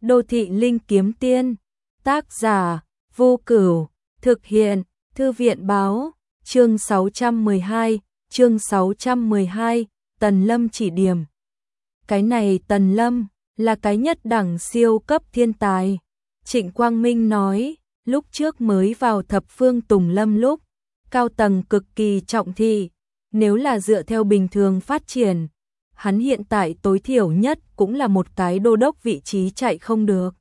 Đô thị linh kiếm tiên. Tác giả Vô Cửu. Thực hiện Thư viện báo. Chương 612. Tần Lâm chỉ điểm. Cái này Tần Lâm là cái nhất đẳng siêu cấp thiên tài. Trịnh Quang Minh nói, lúc trước mới vào thập phương Tùng Lâm lúc, cao tầng cực kỳ trọng thị, nếu là dựa theo bình thường phát triển, hắn hiện tại tối thiểu nhất cũng là một cái đô đốc vị trí chạy không được.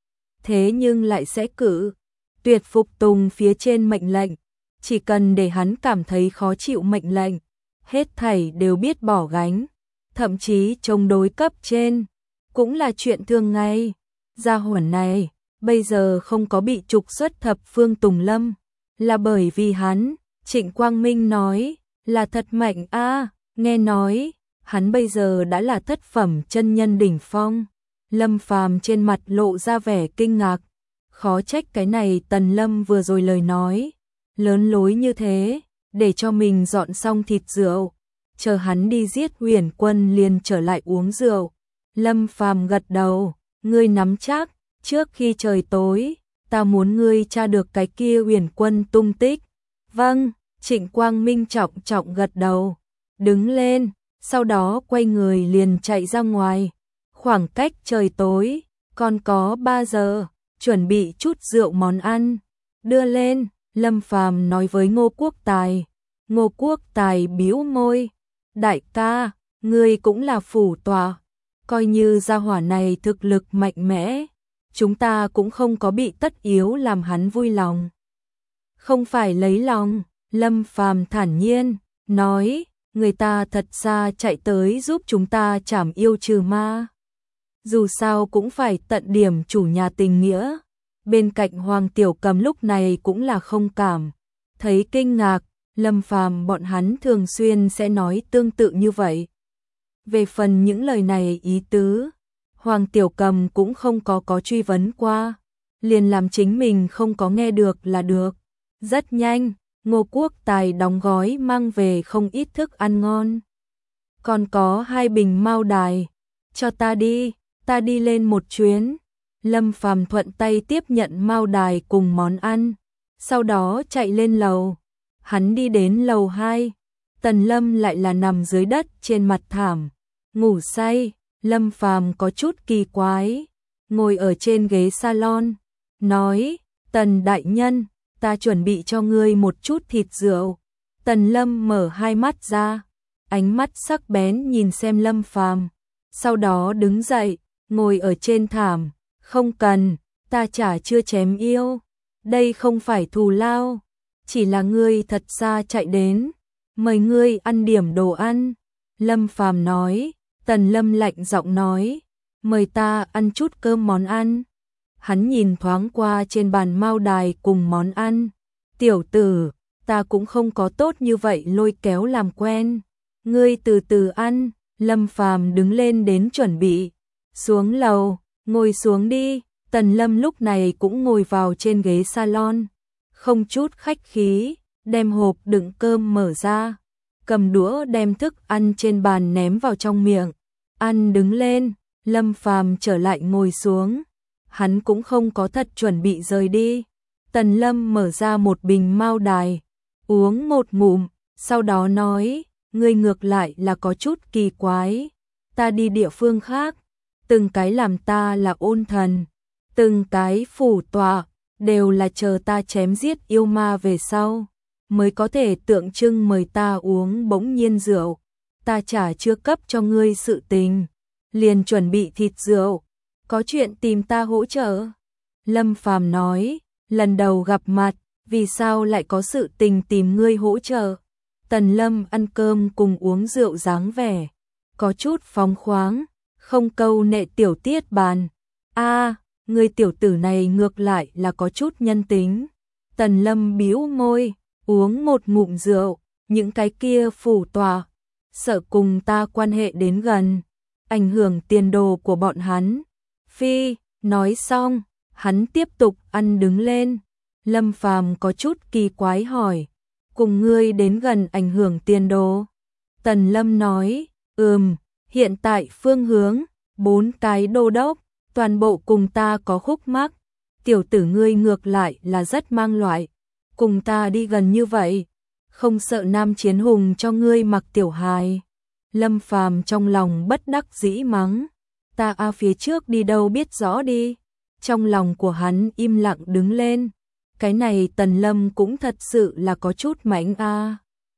Thế nhưng lại sẽ cử tuyệt phục tùng phía trên mệnh lệnh, chỉ cần để hắn cảm thấy khó chịu mệnh lệnh, hết thảy đều biết bỏ gánh, thậm chí chống đối cấp trên, cũng là chuyện thường ngày. Gia hỏa này bây giờ không có bị trục xuất thập phương Tùng Lâm, là bởi vì hắn, Trịnh Quang Minh nói, là thật mạnh a. Nghe nói, hắn bây giờ đã là thất phẩm chân nhân đỉnh phong. Lâm Phàm trên mặt lộ ra vẻ kinh ngạc, khó trách cái này Tần Lâm vừa rồi lời nói lớn lối như thế, để cho mình dọn xong thịt rượu, chờ hắn đi giết Huyền Quân liền trở lại uống rượu. Lâm Phàm gật đầu, ngươi nắm chắc, trước khi trời tối, ta muốn ngươi tra được cái kia Huyền Quân tung tích. Vâng, Trịnh Quang Minh trọng trọng gật đầu, đứng lên, sau đó quay người liền chạy ra ngoài. Khoảng cách trời tối, còn có 3 giờ, chuẩn bị chút rượu món ăn, đưa lên, Lâm Phàm nói với Ngô Quốc Tài. Ngô Quốc Tài bĩu môi, đại ca, ngươi cũng là phủ tọa, coi như gia hỏa này thực lực mạnh mẽ, chúng ta cũng không có bị tất yếu làm hắn vui lòng. Không phải lấy lòng, Lâm Phàm thản nhiên, nói, người ta thật ra chạy tới giúp chúng ta trảm yêu trừ ma. Dù sao cũng phải tận điểm chủ nhà tình nghĩa. Bên cạnh Hoàng Tiểu Cầm lúc này cũng là không cảm thấy kinh ngạc, Lâm Phàm bọn hắn thường xuyên sẽ nói tương tự như vậy. Về phần những lời này ý tứ, Hoàng Tiểu Cầm cũng không có truy vấn qua, liền làm chính mình không có nghe được là được. Rất nhanh, Ngô Quốc Tài đóng gói mang về không ít thức ăn ngon. Còn có 2 bình mao đài, cho ta đi lên một chuyến. Lâm Phàm thuận tay tiếp nhận mao đài cùng món ăn, sau đó chạy lên lầu. Hắn đi đến lầu 2, Tần Lâm lại là nằm dưới đất trên mặt thảm, ngủ say. Lâm Phàm có chút kỳ quái, ngồi ở trên ghế salon, nói, Tần đại nhân, ta chuẩn bị cho ngươi một chút thịt rượu. Tần Lâm mở hai mắt ra, ánh mắt sắc bén nhìn xem Lâm Phàm, sau đó đứng dậy, ngồi ở trên thảm, không cần, ta chả chưa chém yêu, đây không phải thù lao, chỉ là ngươi thật xa chạy đến, mời ngươi ăn điểm đồ ăn. Lâm Phàm nói. Tần Lâm lạnh giọng nói, mời ta ăn chút cơm món ăn. Hắn nhìn thoáng qua trên bàn mao đài cùng món ăn, tiểu tử, ta cũng không có tốt như vậy lôi kéo làm quen, ngươi từ từ ăn. Lâm Phàm đứng lên đến chuẩn bị xuống lầu, ngồi xuống đi. Tần Lâm lúc này cũng ngồi vào trên ghế salon, không chút khách khí, đem hộp đựng cơm mở ra, cầm đũa đem thức ăn trên bàn ném vào trong miệng, ăn đứng lên. Lâm Phàm trở lại ngồi xuống, hắn cũng không có thật chuẩn bị rời đi. Tần Lâm mở ra một bình mao đài, uống một ngụm, sau đó nói, ngươi ngược lại là có chút kỳ quái, ta đi địa phương khác, từng cái làm ta là ôn thần, từng cái phủ tọa, đều là chờ ta chém giết yêu ma về sau, mới có thể tượng trưng mời ta uống bỗng nhiên rượu. Ta chả chưa cấp cho ngươi sự tình, liền chuẩn bị thịt rượu, có chuyện tìm ta hỗ trợ. Lâm Phàm nói, lần đầu gặp mặt, vì sao lại có sự tình tìm ngươi hỗ trợ? Tần Lâm ăn cơm cùng uống rượu dáng vẻ, có chút phóng khoáng, không câu nệ tiểu tiết bàn. A, ngươi tiểu tử này ngược lại là có chút nhân tính. Tần Lâm bĩu môi, uống một ngụm rượu, những cái kia phủ tọa, sợ cùng ta quan hệ đến gần, ảnh hưởng tiền đồ của bọn hắn. Phi, nói xong, hắn tiếp tục ăn đứng lên. Lâm Phàm có chút kỳ quái hỏi, cùng ngươi đến gần ảnh hưởng tiền đồ? Tần Lâm nói, hiện tại phương hướng, 4 cái đô đốc, toàn bộ cùng ta có khúc mắc. Tiểu tử ngươi ngược lại là rất mang loại, cùng ta đi gần như vậy, không sợ nam chiến hùng cho ngươi mặc tiểu hài. Lâm Phàm trong lòng bất đắc dĩ mắng, ta phía trước đi đâu biết rõ đi. Trong lòng của hắn im lặng đứng lên, cái này Tần Lâm cũng thật sự là có chút mảnh a.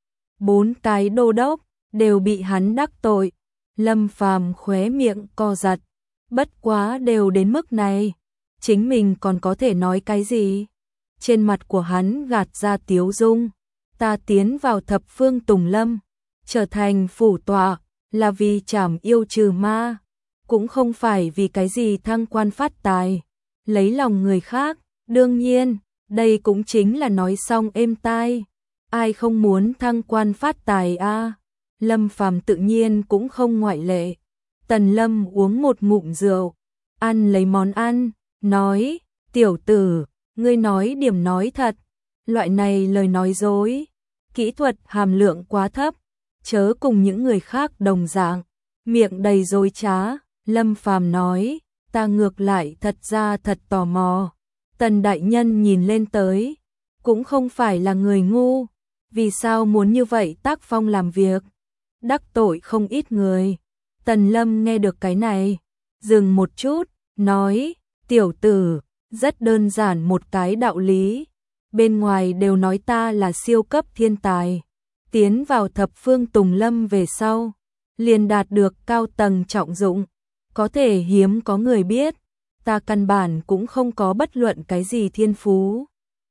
4 cái đô đốc đều bị hắn đắc tội. Lâm Phàm khóe miệng co giật, bất quá đều đến mức này, chính mình còn có thể nói cái gì? Trên mặt của hắn gạt ra tiếu dung, ta tiến vào thập phương Tùng Lâm, trở thành phủ tọa, là vì trảm yêu trừ ma, cũng không phải vì cái gì thăng quan phát tài, lấy lòng người khác. Đương nhiên, đây cũng chính là nói xong êm tai, ai không muốn thăng quan phát tài a? Lâm Phàm tự nhiên cũng không ngoại lệ. Tần Lâm uống một ngụm rượu, ăn lấy món ăn, nói, tiểu tử, ngươi nói điểm nói thật, loại này lời nói dối, kỹ thuật hàm lượng quá thấp, chớ cùng những người khác đồng dạng, miệng đầy dối trá. Lâm Phàm nói, ta ngược lại thật ra thật tò mò. Tần đại nhân nhìn lên tới, cũng không phải là người ngu, vì sao muốn như vậy tác phong làm việc, đắc tội không ít người. Tần Lâm nghe được cái này, dừng một chút, nói, tiểu tử, rất đơn giản một cái đạo lý, bên ngoài đều nói ta là siêu cấp thiên tài, tiến vào thập phương Tùng Lâm về sau, liền đạt được cao tầng trọng dụng, có thể hiếm có người biết, ta căn bản cũng không có bất luận cái gì thiên phú.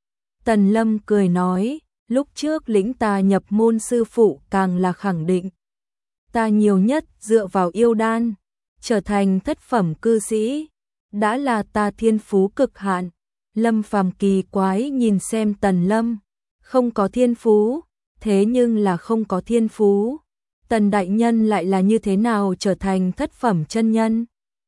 Tần Lâm cười nói, lúc trước lĩnh ta nhập môn sư phụ càng là khẳng định, ta nhiều nhất dựa vào yêu đan, trở thành thất phẩm cư sĩ, đã là ta thiên phú cực hạn. Lâm Phàm kỳ quái nhìn xem Tần Lâm, không có thiên phú, thế nhưng là không có thiên phú, Tần đại nhân lại là như thế nào trở thành thất phẩm chân nhân?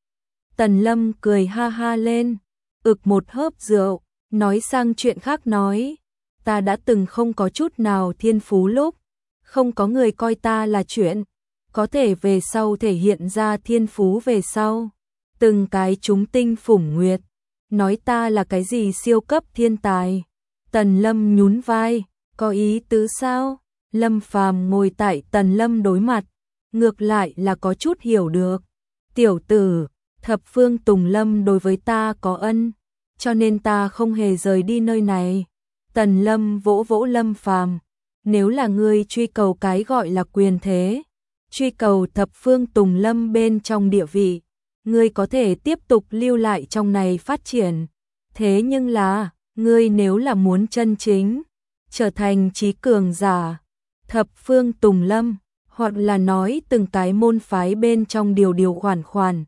Tần Lâm cười ha ha lên, ực một hớp rượu, nói sang chuyện khác nói, ta đã từng không có chút nào thiên phú lúc, không có người coi ta là chuyện, có thể về sau thể hiện ra thiên phú về sau, từng cái chúng tinh phủng nguyệt, nói ta là cái gì siêu cấp thiên tài. Tần Lâm nhún vai, có ý tứ sao? Lâm Phàm ngồi tại Tần Lâm đối mặt, ngược lại là có chút hiểu được. Tiểu tử, thập phương Tùng Lâm đối với ta có ân, cho nên ta không hề rời đi nơi này. Tần Lâm vỗ vỗ Lâm Phàm, nếu là ngươi truy cầu cái gọi là quyền thế, truy cầu thập phương Tùng Lâm bên trong địa vị, ngươi có thể tiếp tục lưu lại trong này phát triển. Thế nhưng là, ngươi nếu là muốn chân chính trở thành trí cường giả, thập phương Tùng Lâm, hoặc là nói từng cái môn phái bên trong điều điều khoản khoản,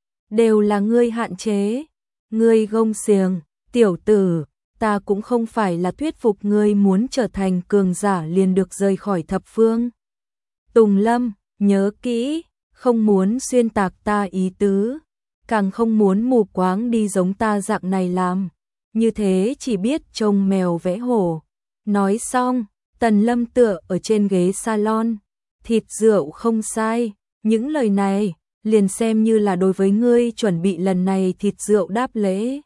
đều là ngươi hạn chế. Ngươi gông xiềng, tiểu tử, ta cũng không phải là thuyết phục ngươi muốn trở thành cường giả liền được rời khỏi thập phương Tùng Lâm, nhớ kỹ, không muốn xuyên tạc ta ý tứ, càng không muốn mù quáng đi giống ta dạng này làm, như thế chỉ biết trông mèo vẽ hổ. Nói xong, Tần Lâm tựa ở trên ghế salon, thịt rượu không sai, những lời này liền xem như là đối với ngươi chuẩn bị lần này thịt rượu đáp lễ.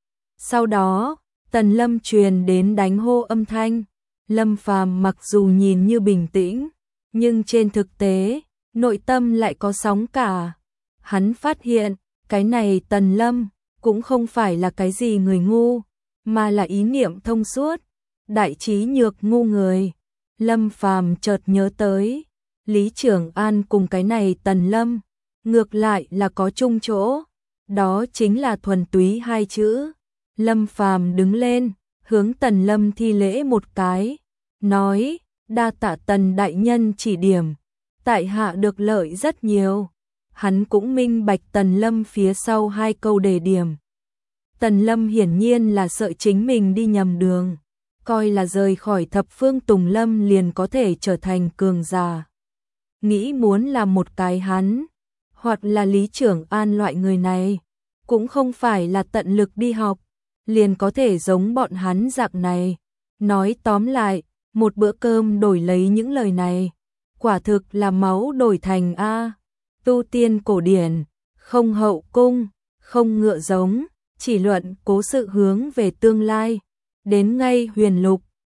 Sau đó, Tần Lâm truyền đến đánh hô âm thanh. Lâm Phàm mặc dù nhìn như bình tĩnh, nhưng trên thực tế, nội tâm lại có sóng cả. Hắn phát hiện, cái này Tần Lâm cũng không phải là cái gì người ngu, mà là ý niệm thông suốt, đại trí nhược ngu người. Lâm Phàm chợt nhớ tới, Lý Trường An cùng cái này Tần Lâm, ngược lại là có chung chỗ, đó chính là thuần túy hai chữ. Lâm Phàm đứng lên, hướng Tần Lâm thi lễ một cái, nói, đa tạ Tần đại nhân chỉ điểm, tại hạ được lợi rất nhiều. Hắn cũng minh bạch Tần Lâm phía sau hai câu đề điểm. Tần Lâm hiển nhiên là sợ chính mình đi nhầm đường, coi là rời khỏi thập phương Tùng Lâm liền có thể trở thành cường giả. Nghĩ muốn làm một cái hắn, hoặc là Lý Trường An loại người này, cũng không phải là tận lực đi học, liền có thể giống bọn hắn dạng này. Nói tóm lại, một bữa cơm đổi lấy những lời này, quả thực là máu đổi thành A. Tu tiên cổ điển, không hậu cung, không ngựa giống, chỉ luận cố sự hướng về tương lai. Đến ngay Huyền Lục,